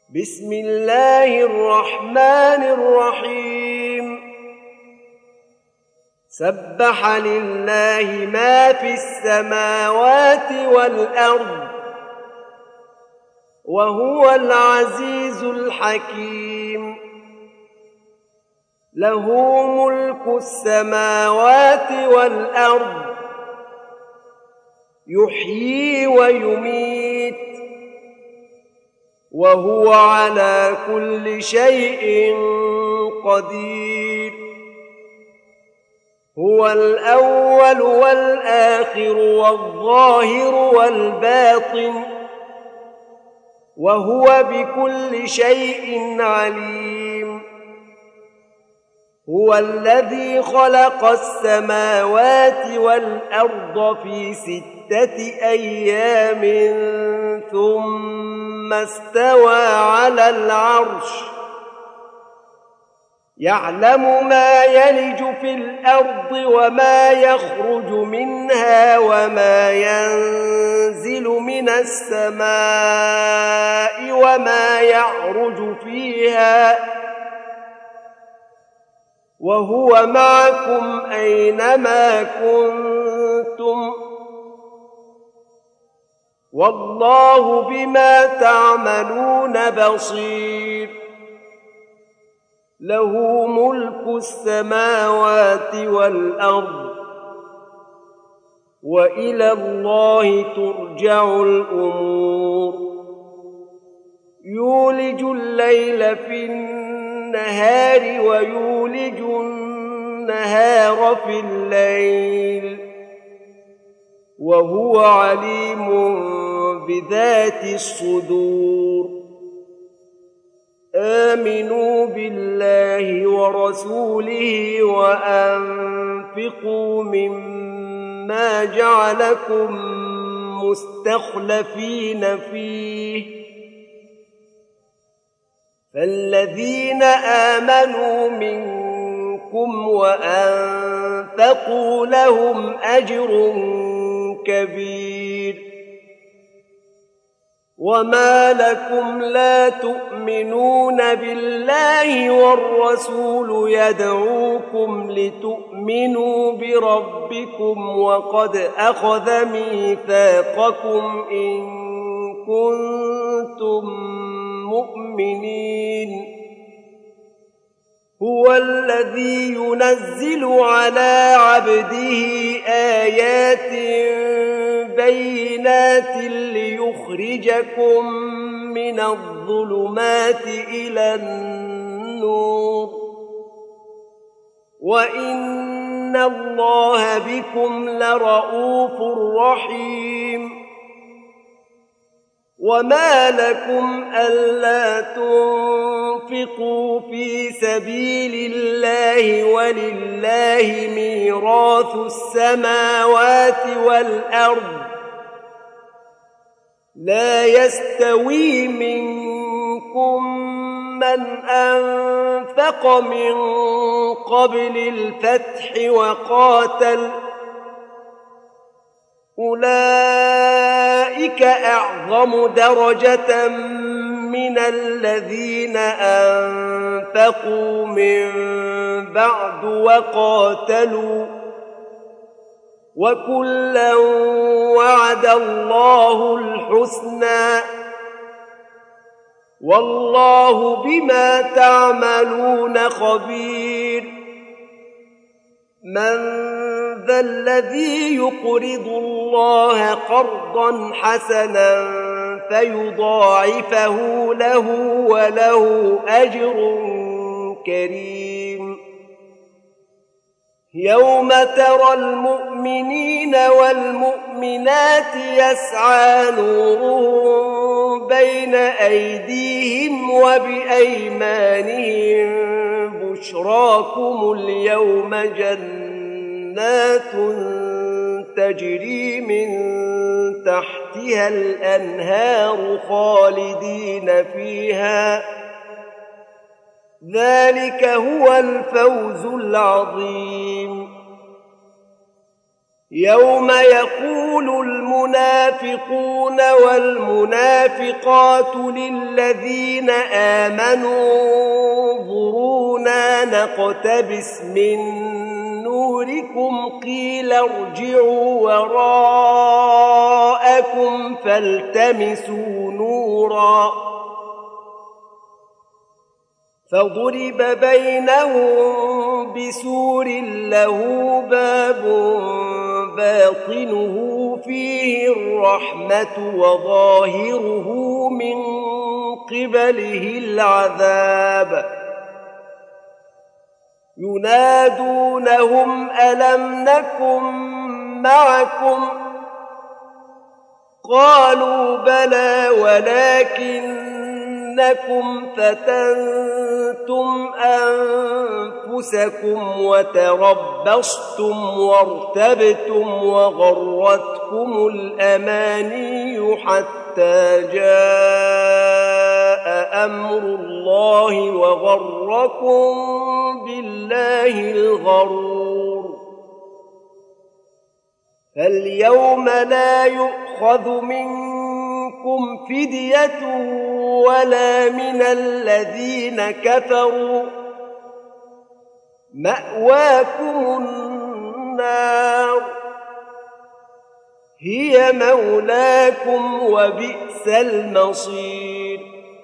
بسم الله الرحمن الرحيم سبح لله ما في السماوات والأرض وهو العزيز الحكيم له ملك السماوات والأرض يحيي ويميت وهو على كل شيء قدير هو الأول والآخر والظاهر والباطن وهو بكل شيء عليم هو الذي خلق السماوات والأرض في 6 أيام ثم استوى على العرش يعلم ما يلج في الأرض وما يخرج منها وما ينزل من السماء وما يعرج فيها وهو معكم أينما كنتم والله بما تعملون بصير له ملك السماوات والأرض وإلى الله ترجع الأمور يولج الليل في النهار ويولج النهار في الليل وهو عليم بذات الصدور آمنوا بالله ورسوله وأنفقوا مما جعلكم مستخلفين فيه فالذين آمنوا منكم وأنفقوا لهم أجر كبير وما لكم لا تؤمنون بالله والرسول يدعوكم لتؤمنوا بربكم وقد أخذ ميثاقكم إن كنتم مؤمنين هو الذي ينزل على عبده آيات بينات ليخرجكم من الظلمات إلى النور وإن الله بكم لرءوف رحيم وما لكم ألا تنفقوا في سبيل الله ولله ميراث السماوات والأرض لا يستوي منكم من أنفق من قبل الفتح وقاتل أولئك أعظم درجة من الذين أنفقوا من بعد وقاتلوا وكلا وعد الله الحسنى والله بما تعملون خبير من ذا الذي يقرض الله قرضا حسنا فيضاعفه له وله أجر كريم يوم ترى المؤمنين والمؤمنات يسعى نورهم بين أيديهم وبأيمانهم بشراكم اليوم جنات تجري من تحتها الأنهار خالدين فيها ذلك هو الفوز العظيم يوم يقول المنافقون والمنافقات للذين آمنوا انظرونا نقتبس من نوركم قيل ارجعوا وراءكم فالتمسوا نورا فضرب بينهم بسور له باب باطنه فيه الرحمة وظاهره من قبله العذاب ينادونهم ألم نكن معكم قالوا بلى ولكنكم فتنتم أنفسكم وتربصتم وارتبتم وغرتكم الأماني حتى جاء أمر الله وغركم بالله الغرور فاليوم لا يؤخذ منكم فدية ولا من الذين كفروا مأواكم النار هي مولاكم وبئس المصير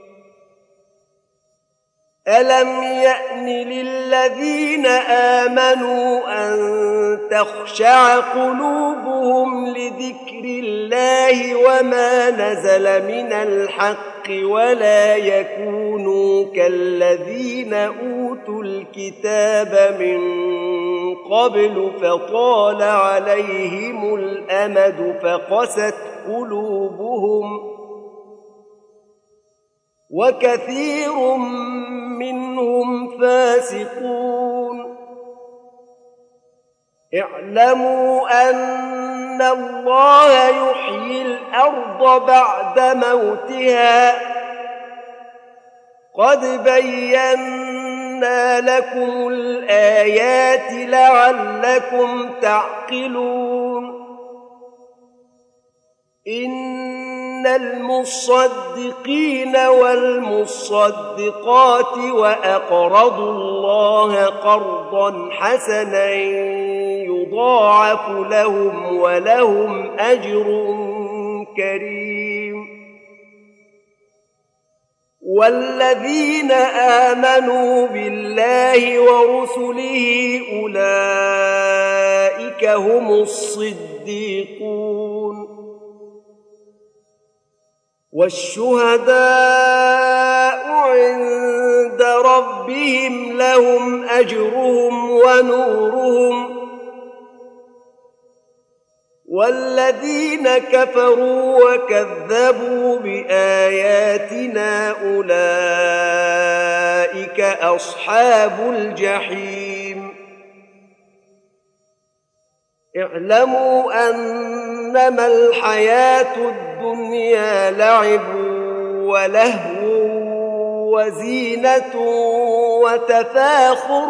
ألم يأن للذين آمنوا أن تخشع قلوبهم لذكر الله وما نزل من الحق ولا يكونوا كالذين أوتوا الكتاب من قبل فطال عليهم الأمد فقست قلوبهم وكثير منهم فاسقون اعلموا أن الله يحيي الأرض بعد موتها قد بينا لكم الآيات لعلكم تعقلون إن المصدقين والمصدقات وأقرضوا الله قرضا حسنا يضاعف لهم ولهم أجر كريم والذين آمنوا بالله ورسله أولئك هم الصديقون والشهداء عند ربهم لهم أجرهم ونورهم والذين كفروا وكذبوا بآياتنا أولئك أصحاب الجحيم اعلموا أنما الحياة الدنيا لعب ولهو وزينة وتفاخر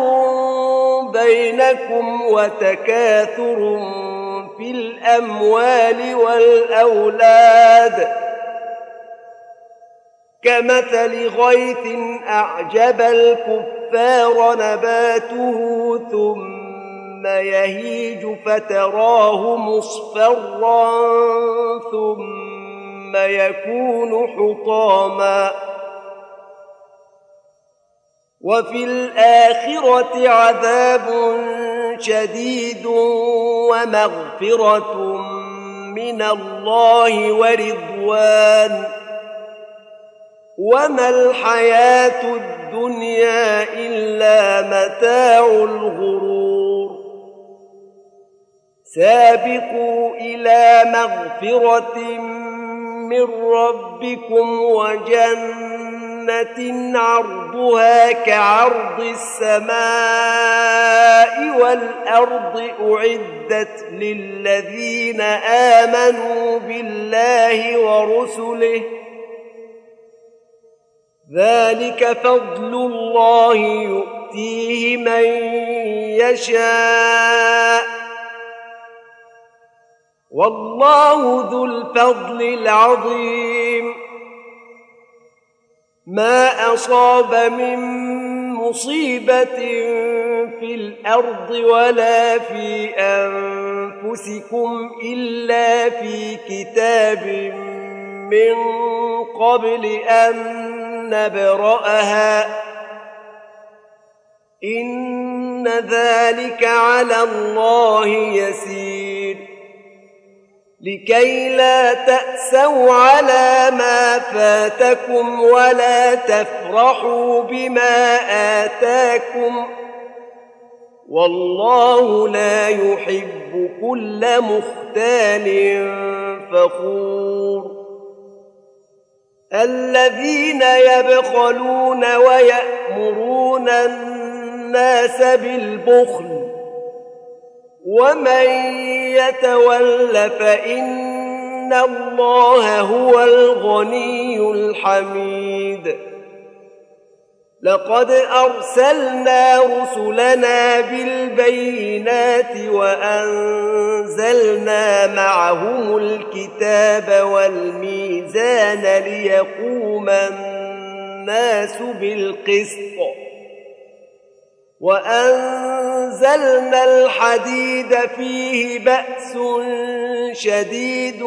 بينكم وتكاثر في الأموال والأولاد كمثل غيث أعجب الكفار نباته ثم يهيج فتراه مصفرا ثم يكون حطاما وفي الآخرة عذاب شديد ومغفرة من الله ورضوان وما الحياة الدنيا إلا متاع الغرور سابقوا إلى مغفرة من ربكم وجنة عرضها كعرض السماء والأرض أعدت للذين آمنوا بالله ورسله ذلك فضل الله يؤتيه من يشاء والله ذو الفضل العظيم. ما أصاب من مصيبة في الأرض ولا في أنفسكم إلا في كتاب من قبل أن نبرأها إن ذلك على الله يسير. لكي لا تأسوا على ما فاتكم ولا تفرحوا بما آتاكم والله لا يحب كل مختال فخور. الذين يبخلون ويأمرون الناس بالبخل ومن يتول فإن الله هو الغني الحميد. لقد أرسلنا رسلنا بالبينات وأنزلنا معهم الكتاب والميزان ليقوم الناس بالقسط وأنزلنا الحديد فيه بأس شديد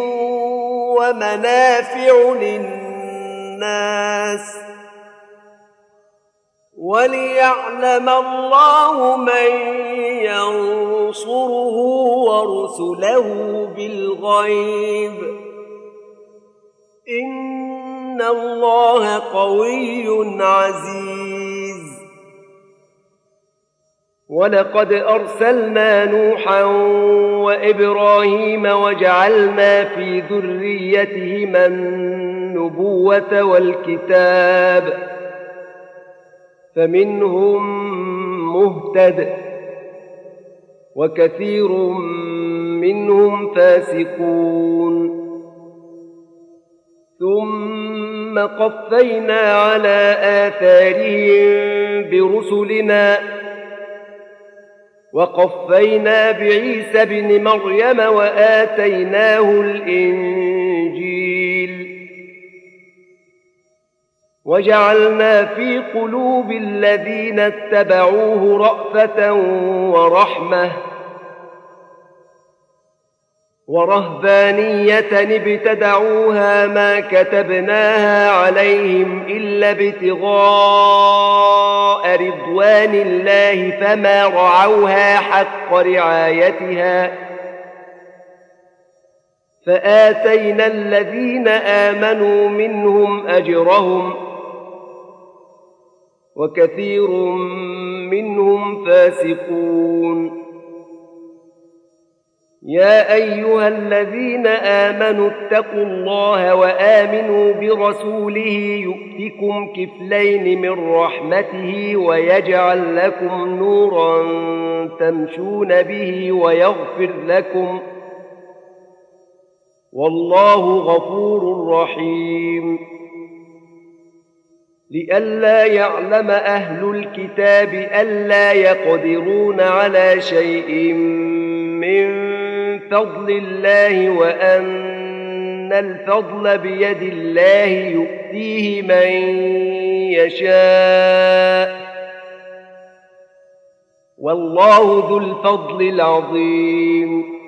ومنافع للناس وليعلم الله من ينصره ورسله بالغيب إن الله قوي عزيز. ولقد أرسلنا نوحا وإبراهيم وجعلنا في ذريتهما النبوة والكتاب فمنهم مهتد وكثير منهم فاسقون. ثم قفينا على آثارهم برسلنا وقفينا بعيسى ابن مريم وآتيناه الإنجيل وجعلنا في قلوب الذين اتبعوه رأفة ورحمة ورهبانية ابتدعوها ما كتبناها عليهم إلا ابتغاء رضوان الله فما رعوها حق رعايتها فآتينا الذين آمنوا منهم أجرهم وكثير منهم فاسقون. يا أيها الذين آمنوا اتقوا الله وآمنوا برسوله يؤتكم كفلين من رحمته ويجعل لكم نورا تمشون به ويغفر لكم والله غفور رحيم. لئلا يعلم أهل الكتاب ألا يقدرون على شيء من فضل الله وأن الفضل بيد الله يؤتيه من يشاء والله ذو الفضل العظيم.